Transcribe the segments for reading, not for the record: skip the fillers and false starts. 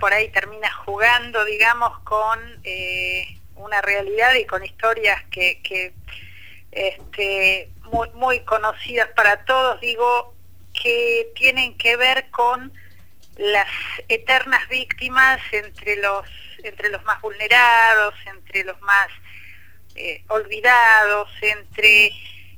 por ahí termina jugando, digamos, con una realidad y con historias que muy, muy conocidas para todos, digo, que tienen que ver con las eternas víctimas entre los más vulnerados, entre los más olvidados, entre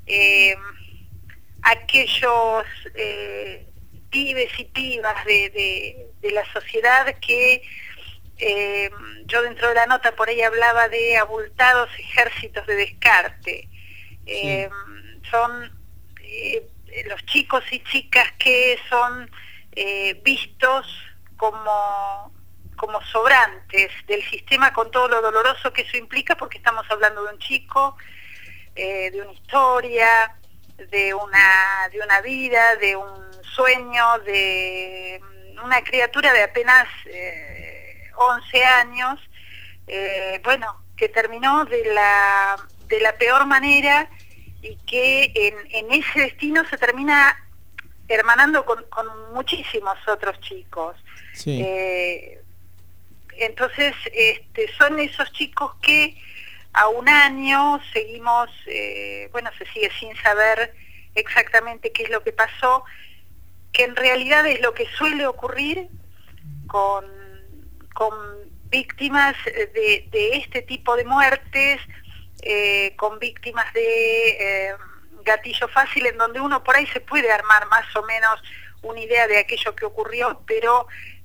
aquellos pibes y pibas de la sociedad que yo dentro de la nota por ahí hablaba de abultados ejércitos de descarte. Sí. Son los chicos y chicas que son vistos como sobrantes del sistema, con todo lo doloroso que eso implica, porque estamos hablando de un chico, de una historia, de una vida, de un sueño, de una criatura de apenas 11 años, que terminó de la peor manera, y que en ese destino se termina hermanando con muchísimos otros chicos. Sí. Entonces son esos chicos que a un año seguimos, se sigue sin saber exactamente qué es lo que pasó, que en realidad es lo que suele ocurrir con víctimas de este tipo de muertes, con víctimas de gatillo fácil, en donde uno por ahí se puede armar más o menos una idea de aquello que ocurrió, pero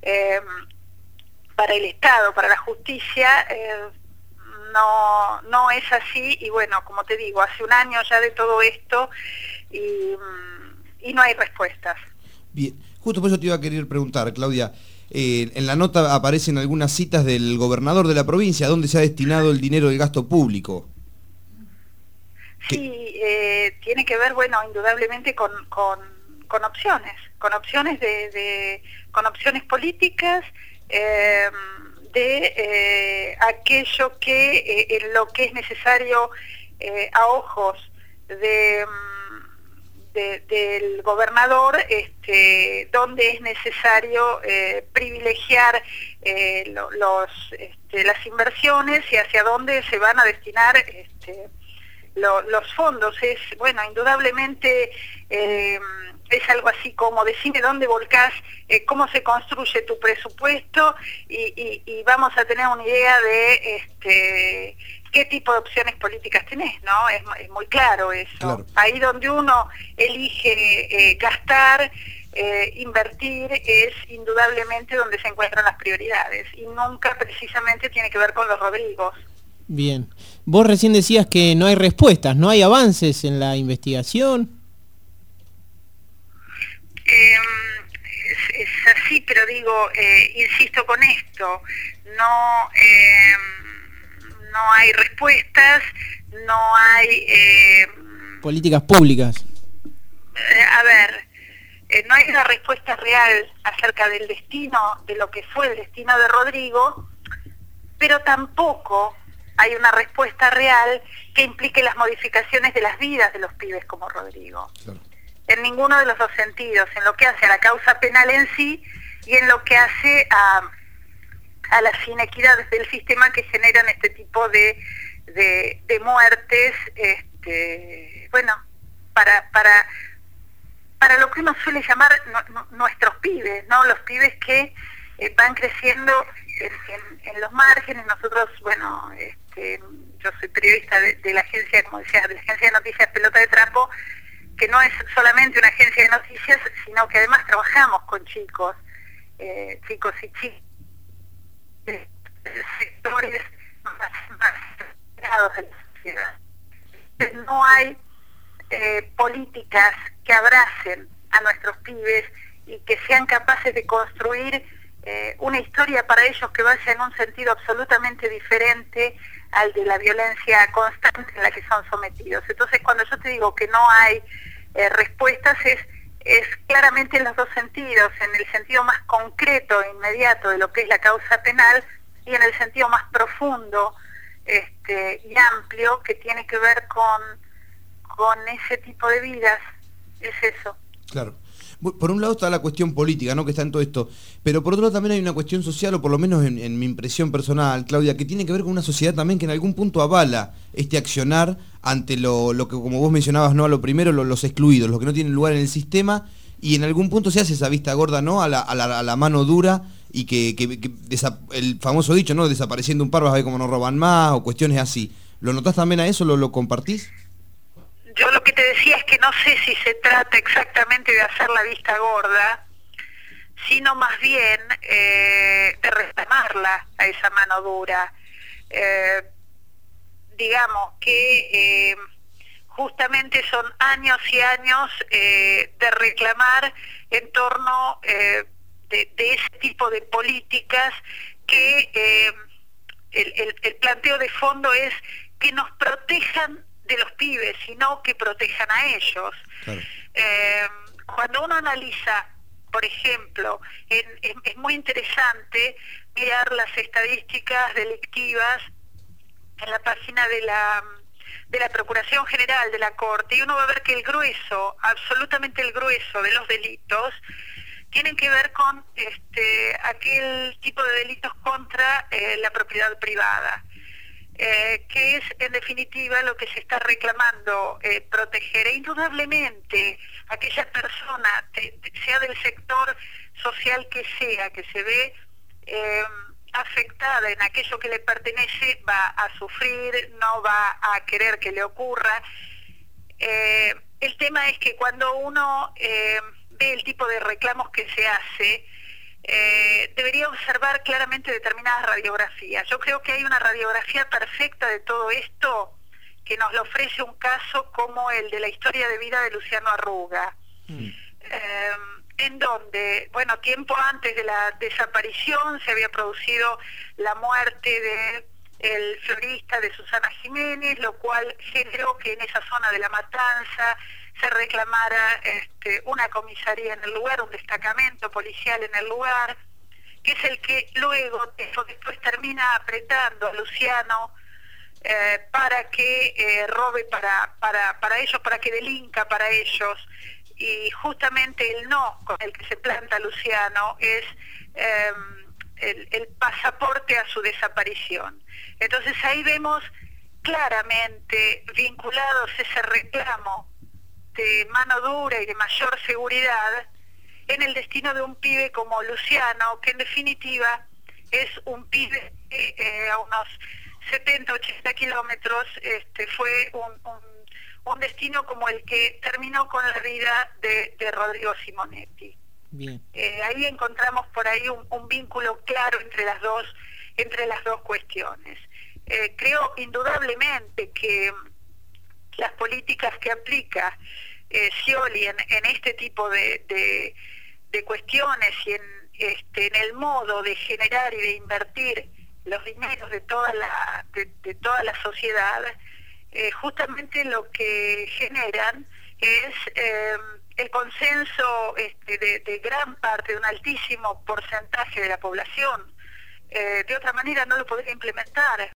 para el Estado, para la justicia, no es así. Y bueno, como te digo, hace un año ya de todo esto y no hay respuestas. Bien, justo por eso te iba a querer preguntar, Claudia. En la nota aparecen algunas citas del gobernador de la provincia, ¿dónde se ha destinado el dinero del gasto público? Sí, tiene que ver, indudablemente con opciones, con opciones con opciones políticas, de aquello que en lo que es necesario a ojos del gobernador, donde es necesario privilegiar las inversiones y hacia dónde se van a destinar los fondos. Es, indudablemente es algo así como decime dónde volcás, cómo se construye tu presupuesto, y vamos a tener una idea de qué tipo de opciones políticas tenés, ¿no? Es muy claro eso. Claro. Ahí donde uno elige gastar, invertir, es indudablemente donde se encuentran las prioridades, y nunca precisamente tiene que ver con los Rodrigos. Bien. Vos recién decías que no hay respuestas, ¿no hay avances en la investigación? Es así, pero digo, insisto con esto, no hay respuestas, no hay... políticas públicas. No hay una respuesta real acerca del destino, de lo que fue el destino de Rodrigo, pero tampoco hay una respuesta real que implique las modificaciones de las vidas de los pibes como Rodrigo. Claro. En ninguno de los dos sentidos, en lo que hace a la causa penal en sí y en lo que hace a las inequidades del sistema que generan este tipo de muertes, para lo que uno suele llamar nuestros pibes, ¿no? Los pibes que van creciendo en los márgenes. Nosotros, yo soy periodista de la agencia, como decía, de la agencia de noticias Pelota de Trapo, que no es solamente una agencia de noticias, sino que además trabajamos con chicos y chicas, sectores más grados de la sociedad. No hay políticas que abracen a nuestros pibes y que sean capaces de construir una historia para ellos que vaya en un sentido absolutamente diferente al de la violencia constante en la que son sometidos. Entonces, cuando yo te digo que no hay respuestas, es claramente en los dos sentidos, en el sentido más concreto e inmediato de lo que es la causa penal, y en el sentido más profundo y amplio, que tiene que ver con ese tipo de vidas. Es eso. Claro. Por un lado está la cuestión política, ¿no?, que está en todo esto, pero por otro lado también hay una cuestión social, o por lo menos en mi impresión personal, Claudia, que tiene que ver con una sociedad también que en algún punto avala este accionar ante lo que, como vos mencionabas, ¿no?, a lo primero, los excluidos, los que no tienen lugar en el sistema, y en algún punto se hace esa vista gorda, ¿no?, a la mano dura, y que el famoso dicho, ¿no?, desapareciendo un par vas a ver cómo no roban más, o cuestiones así. ¿Lo notás también a eso? ¿Lo compartís? Yo lo que te decía es que no sé si se trata exactamente de hacer la vista gorda, sino más bien de reclamarla a esa mano dura. Digamos que justamente son años y años de reclamar en torno de ese tipo de políticas que el planteo de fondo es que nos protejan de los pibes, sino que protejan a ellos. Claro. Cuando uno analiza, por ejemplo, es muy interesante mirar las estadísticas delictivas en la página de la Procuración General de la Corte, y uno va a ver que el grueso, absolutamente el grueso de los delitos, tienen que ver con aquel tipo de delitos contra la propiedad privada. Que es en definitiva lo que se está reclamando proteger, e indudablemente aquella persona, sea del sector social que sea, que se ve afectada en aquello que le pertenece, va a sufrir, no va a querer que le ocurra. El tema es que cuando uno ve el tipo de reclamos que se hace, debería observar claramente determinadas radiografías. Yo creo que hay una radiografía perfecta de todo esto que nos lo ofrece un caso como el de la historia de vida de Luciano Arruga, en donde, bueno, tiempo antes de la desaparición se había producido la muerte de el florista de Susana Jiménez, lo cual generó que en esa zona de La Matanza se reclamara una comisaría en el lugar, un destacamento policial en el lugar, que es el que luego después termina apretando a Luciano para que robe para ellos, para que delinca para ellos, y justamente el no con el que se planta Luciano es el pasaporte a su desaparición. Entonces ahí vemos claramente vinculados ese reclamo de mano dura y de mayor seguridad en el destino de un pibe como Luciano, que en definitiva es un pibe a unos 70, 80 kilómetros, fue un destino como el que terminó con la vida de Rodrigo Simonetti. Bien. Ahí encontramos por ahí un vínculo claro entre las dos cuestiones. Creo indudablemente que las políticas que aplica Scioli en este tipo de cuestiones y en el modo de generar y de invertir los dineros de toda la sociedad, justamente lo que generan es el consenso de gran parte, de un altísimo porcentaje de la población. De otra manera no lo podría implementar.